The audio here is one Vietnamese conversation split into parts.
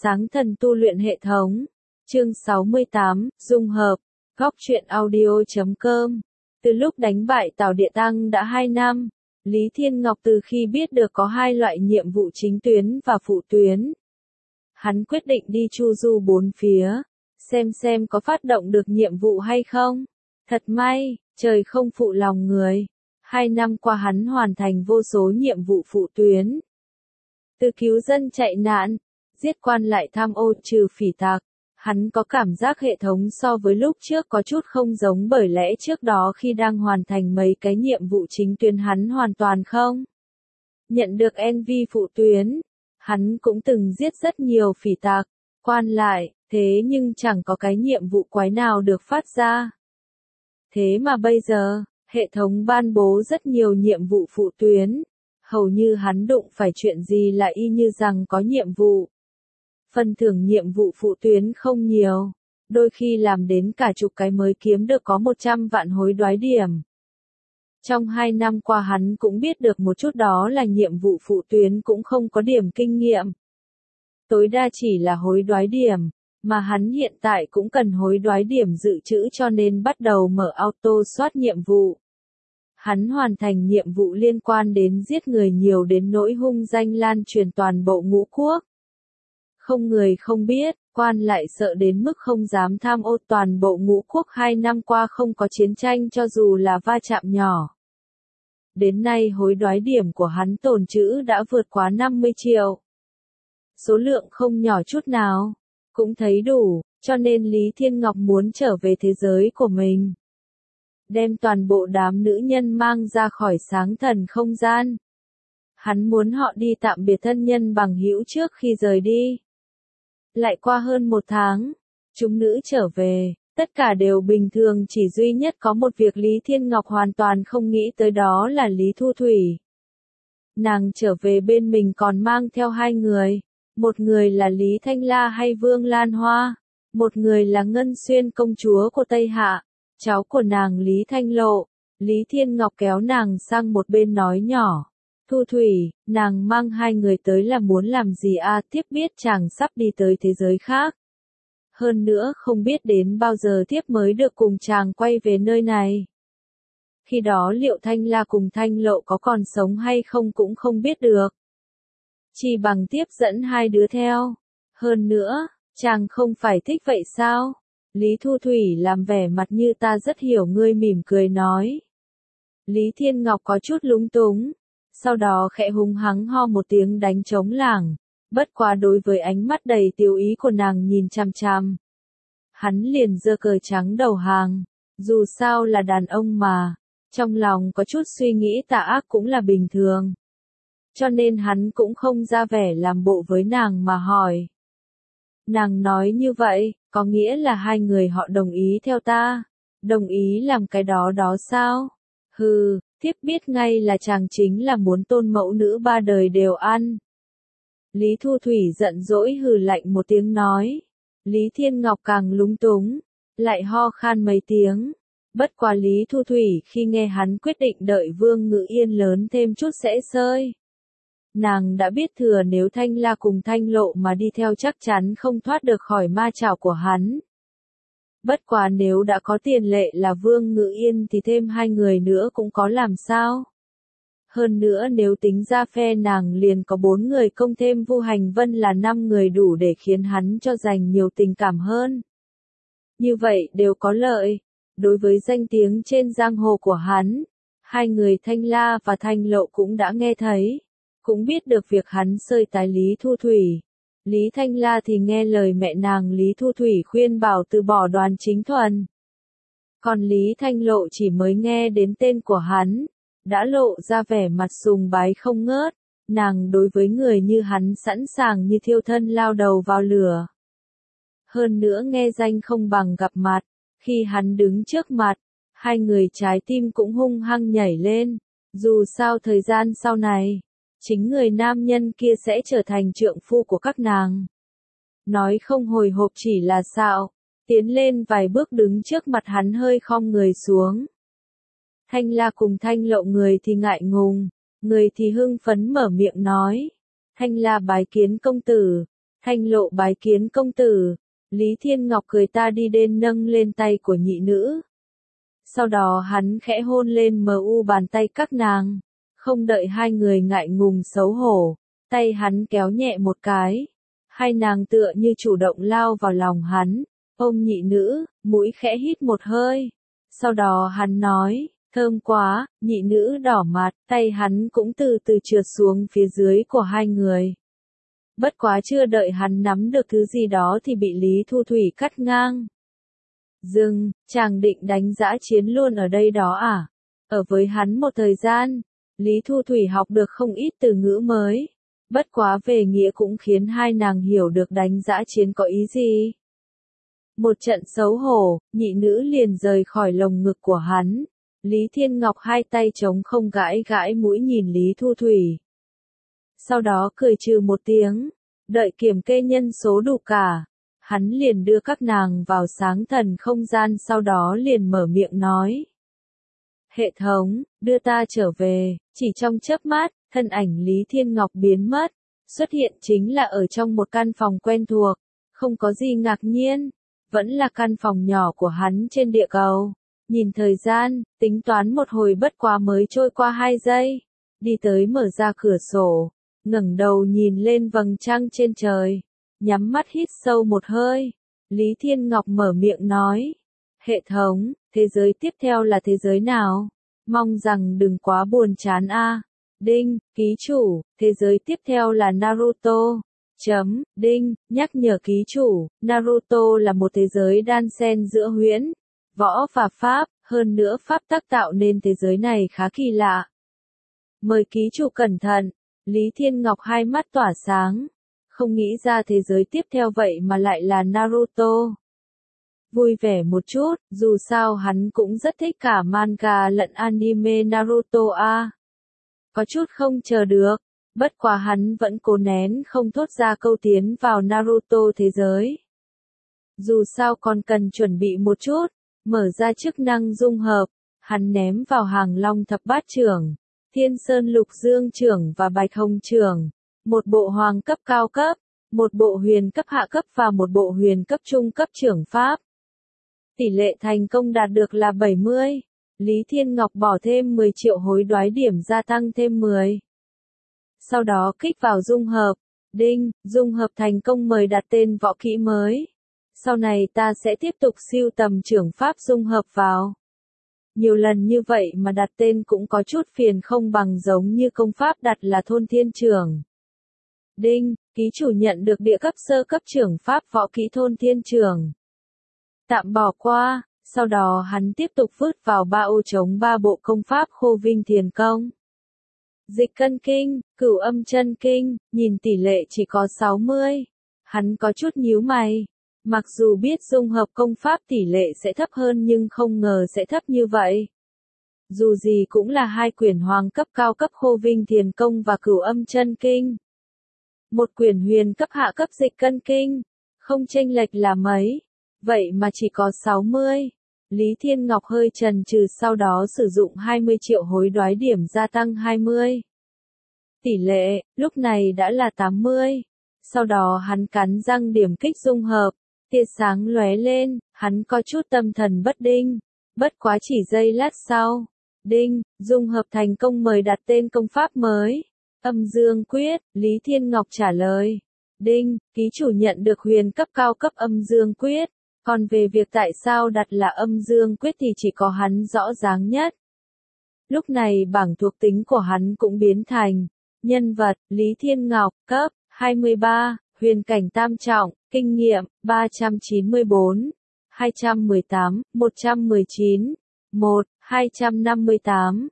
Sáng thần tu luyện hệ thống. Chương 68, dung hợp. Góc truyện audio.com. Từ lúc đánh bại Tào Địa Tăng đã 2 năm, Lý Thiên Ngọc từ khi biết được có 2 loại nhiệm vụ chính tuyến và phụ tuyến, hắn quyết định đi chu du 4 phía, xem có phát động được nhiệm vụ hay không. Thật may, trời không phụ lòng người. 2 năm qua hắn hoàn thành vô số nhiệm vụ phụ tuyến. Từ cứu dân chạy nạn, giết quan lại tham ô trừ phỉ tặc. Hắn có cảm giác hệ thống so với lúc trước có chút không giống, bởi lẽ trước đó khi đang hoàn thành mấy cái nhiệm vụ chính tuyến hắn hoàn toàn không nhận được NV phụ tuyến. Hắn cũng từng giết rất nhiều phỉ tặc, quan lại, thế nhưng chẳng có cái nhiệm vụ quái nào được phát ra. Thế mà bây giờ, hệ thống ban bố rất nhiều nhiệm vụ phụ tuyến. Hầu như hắn đụng phải chuyện gì là y như rằng có nhiệm vụ. Phần thưởng nhiệm vụ phụ tuyến không nhiều, đôi khi làm đến cả chục cái mới kiếm được có 100 vạn hối đoái điểm. Trong 2 năm qua hắn cũng biết được một chút, đó là nhiệm vụ phụ tuyến cũng không có điểm kinh nghiệm. Tối đa chỉ là hối đoái điểm, mà hắn hiện tại cũng cần hối đoái điểm dự trữ, cho nên bắt đầu mở auto soát nhiệm vụ. Hắn hoàn thành nhiệm vụ liên quan đến giết người nhiều đến nỗi hung danh lan truyền toàn bộ Ngũ Quốc. Không người không biết, quan lại sợ đến mức không dám tham ô, toàn bộ Ngũ Quốc 2 năm qua không có chiến tranh cho dù là va chạm nhỏ. Đến nay hối đoái điểm của hắn tồn trữ đã vượt quá 50 triệu. Số lượng không nhỏ chút nào, cũng thấy đủ, cho nên Lý Thiên Ngọc muốn trở về thế giới của mình. Đem toàn bộ đám nữ nhân mang ra khỏi sáng thần không gian. Hắn muốn họ đi tạm biệt thân nhân bằng hữu trước khi rời đi. Lại qua hơn 1 tháng, chúng nữ trở về, tất cả đều bình thường, chỉ duy nhất có một việc Lý Thiên Ngọc hoàn toàn không nghĩ tới, đó là Lý Thu Thủy. Nàng trở về bên mình còn mang theo 2 người, một người là Lý Thanh La hay Vương Lan Hoa, một người là Ngân Xuyên công chúa của Tây Hạ, cháu của nàng Lý Thanh Lộ. Lý Thiên Ngọc kéo nàng sang một bên nói nhỏ. Thu Thủy, nàng mang 2 người tới là muốn làm gì à? Tiếp biết chàng sắp đi tới thế giới khác. Hơn nữa không biết đến bao giờ tiếp mới được cùng chàng quay về nơi này. Khi đó liệu Thanh La cùng Thanh Lộ có còn sống hay không cũng không biết được. Chỉ bằng tiếp dẫn 2 đứa theo. Hơn nữa, chàng không phải thích vậy sao? Lý Thu Thủy làm vẻ mặt như ta rất hiểu ngươi, mỉm cười nói. Lý Thiên Ngọc có chút lúng túng. Sau đó khẽ hung hắng ho một tiếng đánh trống lảng. Bất quá đối với ánh mắt đầy tiêu ý của nàng nhìn chằm chằm, hắn liền giơ cờ trắng đầu hàng. Dù sao là đàn ông mà, trong lòng có chút suy nghĩ tà ác cũng là bình thường. Cho nên hắn cũng không ra vẻ làm bộ với nàng mà hỏi. Nàng nói như vậy, có nghĩa là 2 người họ đồng ý theo ta? Đồng ý làm cái đó đó sao? Hừ, thiếp biết ngay là chàng chính là muốn tôn mẫu nữ 3 đời đều ăn. Lý Thu Thủy giận dỗi hừ lạnh một tiếng nói. Lý Thiên Ngọc càng lúng túng, lại ho khan mấy tiếng. Bất quá Lý Thu Thủy khi nghe hắn quyết định đợi Vương Ngự Yên lớn thêm chút sẽ sơi. Nàng đã biết thừa nếu Thanh La cùng Thanh Lộ mà đi theo chắc chắn không thoát được khỏi ma chảo của hắn. Bất quá nếu đã có tiền lệ là Vương Ngự Yên thì thêm 2 người nữa cũng có làm sao. Hơn nữa nếu tính ra phe nàng liền có 4 người, công thêm Vu Hành Vân là 5 người, đủ để khiến hắn cho dành nhiều tình cảm hơn. Như vậy đều có lợi. Đối với danh tiếng trên giang hồ của hắn, 2 người Thanh La và Thanh Lộ cũng đã nghe thấy, cũng biết được việc hắn sơi tái Lý Thu Thủy. Lý Thanh La thì nghe lời mẹ nàng Lý Thu Thủy khuyên bảo từ bỏ Đoàn Chính Thuần. Còn Lý Thanh Lộ chỉ mới nghe đến tên của hắn, đã lộ ra vẻ mặt sùng bái không ngớt. Nàng đối với người như hắn sẵn sàng như thiêu thân lao đầu vào lửa. Hơn nữa nghe danh không bằng gặp mặt, khi hắn đứng trước mặt, 2 người trái tim cũng hung hăng nhảy lên. Dù sao thời gian sau này, chính người nam nhân kia sẽ trở thành trượng phu của các nàng. Nói không hồi hộp chỉ là xạo, tiến lên vài bước đứng trước mặt hắn hơi khom người xuống. Thanh La cùng Thanh Lộ người thì ngại ngùng, người thì hưng phấn mở miệng nói. Thanh La bái kiến công tử. Thanh Lộ bái kiến công tử. Lý Thiên Ngọc cười ta đi đến nâng lên tay của nhị nữ. Sau đó hắn khẽ hôn lên bàn tay các nàng. Không đợi hai người ngại ngùng xấu hổ, tay hắn kéo nhẹ một cái. Hai nàng tựa như chủ động lao vào lòng hắn, ôm nhị nữ, mũi khẽ hít một hơi. Sau đó hắn nói, thơm quá, nhị nữ đỏ mặt, tay hắn cũng từ từ trượt xuống phía dưới của hai người. Bất quá chưa đợi hắn nắm được thứ gì đó thì bị Lý Thu Thủy cắt ngang. Dừng, chàng định đánh dã chiến luôn ở đây đó à? Ở với hắn một thời gian, Lý Thu Thủy học được không ít từ ngữ mới. Bất quá về nghĩa cũng khiến hai nàng hiểu được đánh dã chiến có ý gì. Một trận xấu hổ, nhị nữ liền rời khỏi lồng ngực của hắn. Lý Thiên Ngọc hai tay trống không gãi gãi mũi nhìn Lý Thu Thủy. Sau đó cười trừ một tiếng, đợi kiểm kê nhân số đủ cả. Hắn liền đưa các nàng vào sáng thần không gian, sau đó liền mở miệng nói. Hệ thống, đưa ta trở về, chỉ trong chớp mắt, thân ảnh Lý Thiên Ngọc biến mất, xuất hiện chính là ở trong một căn phòng quen thuộc, không có gì ngạc nhiên, vẫn là căn phòng nhỏ của hắn trên địa cầu. Nhìn thời gian, tính toán một hồi bất quá mới trôi qua 2 giây, đi tới mở ra cửa sổ, ngẩng đầu nhìn lên vầng trăng trên trời, nhắm mắt hít sâu một hơi, Lý Thiên Ngọc mở miệng nói, hệ thống, thế giới tiếp theo là thế giới nào? Mong rằng đừng quá buồn chán a. Đinh, ký chủ, thế giới tiếp theo là Naruto. Đinh, nhắc nhở ký chủ, Naruto là một thế giới đan xen giữa huyễn, võ và pháp, hơn nữa pháp tác tạo nên thế giới này khá kỳ lạ. Mời ký chủ cẩn thận, Lý Thiên Ngọc hai mắt tỏa sáng, không nghĩ ra thế giới tiếp theo vậy mà lại là Naruto. Vui vẻ một chút, dù sao hắn cũng rất thích cả manga lẫn anime Naruto a. Có chút không chờ được, bất quá hắn vẫn cố nén không thốt ra câu tiến vào Naruto thế giới. Dù sao còn cần chuẩn bị một chút, mở ra chức năng dung hợp, hắn ném vào hàng Long Thập Bát Trưởng, Thiên Sơn Lục Dương Trưởng và Bạch Hồng Trưởng, một bộ hoàng cấp cao cấp, một bộ huyền cấp hạ cấp và một bộ huyền cấp trung cấp trưởng pháp. Tỷ lệ thành công đạt được là 70. Lý Thiên Ngọc bỏ thêm 10 triệu hối đoái điểm gia tăng thêm 10. Sau đó kích vào dung hợp. Đinh, dung hợp thành công, mời đặt tên võ kỹ mới. Sau này ta sẽ tiếp tục sưu tầm trưởng pháp dung hợp vào. Nhiều lần như vậy mà đặt tên cũng có chút phiền, không bằng giống như công pháp đặt là Thôn Thiên Trưởng. Đinh, ký chủ nhận được địa cấp sơ cấp trưởng pháp võ kỹ Thôn Thiên Trưởng. Tạm bỏ qua, sau đó hắn tiếp tục vứt vào ba ô trống 3 bộ công pháp Khô Vinh Thiền Công. Dịch Cân Kinh, Cửu Âm Chân Kinh, nhìn tỷ lệ chỉ có 60. Hắn có chút nhíu mày. Mặc dù biết dung hợp công pháp tỷ lệ sẽ thấp hơn nhưng không ngờ sẽ thấp như vậy. Dù gì cũng là 2 quyển hoàng cấp cao cấp Khô Vinh Thiền Công và Cửu Âm Chân Kinh. Một quyển huyền cấp hạ cấp Dịch Cân Kinh, không chênh lệch là mấy. Vậy mà chỉ có 60. Lý Thiên Ngọc hơi chần chừ, sau đó sử dụng 20 triệu hối đoái điểm gia tăng 20. Tỷ lệ, lúc này đã là 80. Sau đó hắn cắn răng điểm kích dung hợp. Tia sáng lóe lên, hắn có chút tâm thần bất định. Bất quá chỉ giây lát sau. Đinh, dung hợp thành công, mời đặt tên công pháp mới. Âm Dương Quyết, Lý Thiên Ngọc trả lời. Đinh, ký chủ nhận được huyền cấp cao cấp Âm Dương Quyết. Còn về việc tại sao đặt là Âm Dương Quyết thì chỉ có hắn rõ ràng nhất. Lúc này bảng thuộc tính của hắn cũng biến thành nhân vật Lý Thiên Ngọc, cấp 23, huyền cảnh tam trọng, kinh nghiệm 394, 218, 119, 1, 258,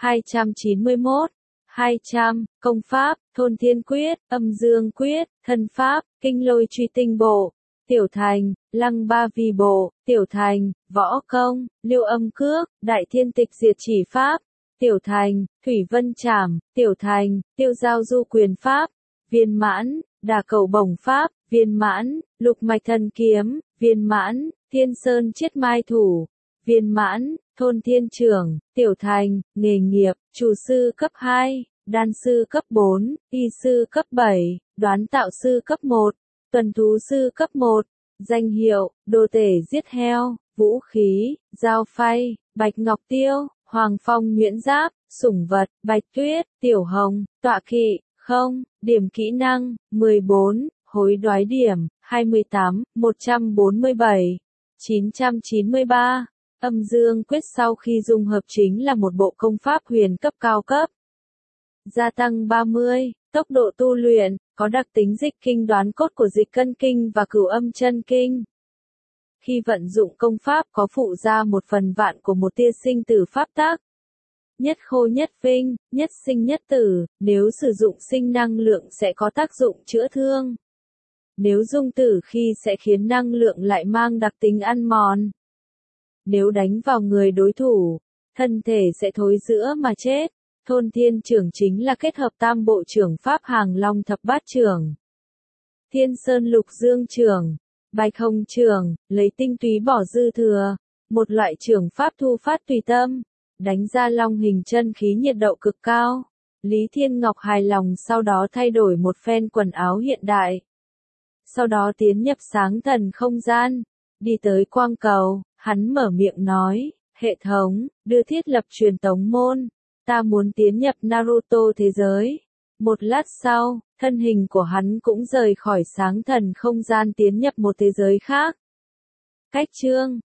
291, 200, công pháp, Thôn Thiên Quyết, Âm Dương Quyết, thân pháp, Kinh Lôi Truy Tinh Bộ, Tiểu Thành, Lăng Ba Vi Bộ, Tiểu Thành, Võ Công, Liêu Âm Cước, Đại Thiên Tịch Diệt Chỉ Pháp, Tiểu Thành, Thủy Vân Trảm, Tiểu Thành, Tiêu Giao Du Quyền Pháp, viên mãn, Đả Cầu Bổng Pháp, viên mãn, Lục Mạch Thần Kiếm, viên mãn, Thiên Sơn Chiết Mai Thủ, viên mãn, Thôn Thiên Trưởng, Tiểu Thành, nghề nghiệp, Chủ sư cấp 2, Đan sư cấp 4, Y sư cấp 7, Đoán tạo sư cấp 1, Tuần thú sư cấp 1, danh hiệu, đồ tể giết heo, vũ khí, dao phay, bạch ngọc tiêu, hoàng phong nhuyễn giáp, sủng vật, bạch tuyết, tiểu hồng, tọa kỵ, không, điểm kỹ năng, 14, hối đoái điểm, 28, 147, 993. Âm dương quyết sau khi dung hợp chính là một bộ công pháp huyền cấp cao cấp. Gia tăng 30, tốc độ tu luyện, có đặc tính dịch kinh đoán cốt của dịch cân kinh và cửu âm chân kinh. Khi vận dụng công pháp có phụ ra 1/1000 của một tia sinh tử pháp tác. Nhất khô nhất vinh, nhất sinh nhất tử, nếu sử dụng sinh năng lượng sẽ có tác dụng chữa thương. Nếu dung tử khi sẽ khiến năng lượng lại mang đặc tính ăn mòn. Nếu đánh vào người đối thủ, thân thể sẽ thối rữa mà chết. Thôn thiên trưởng chính là kết hợp tam bộ trưởng pháp hàng long thập bát trưởng. Thiên sơn lục dương trưởng, bạch hồng trưởng, lấy tinh túy bỏ dư thừa. Một loại trưởng pháp thu phát tùy tâm, đánh ra long hình chân khí nhiệt độ cực cao. Lý Thiên Ngọc hài lòng sau đó thay đổi một phen quần áo hiện đại. Sau đó tiến nhập sáng thần không gian, đi tới quang cầu, hắn mở miệng nói, hệ thống, đưa thiết lập truyền tống môn, ta muốn tiến nhập Naruto thế giới. Một lát sau, thân hình của hắn cũng rời khỏi sáng thần không gian tiến nhập một thế giới khác. Cách chương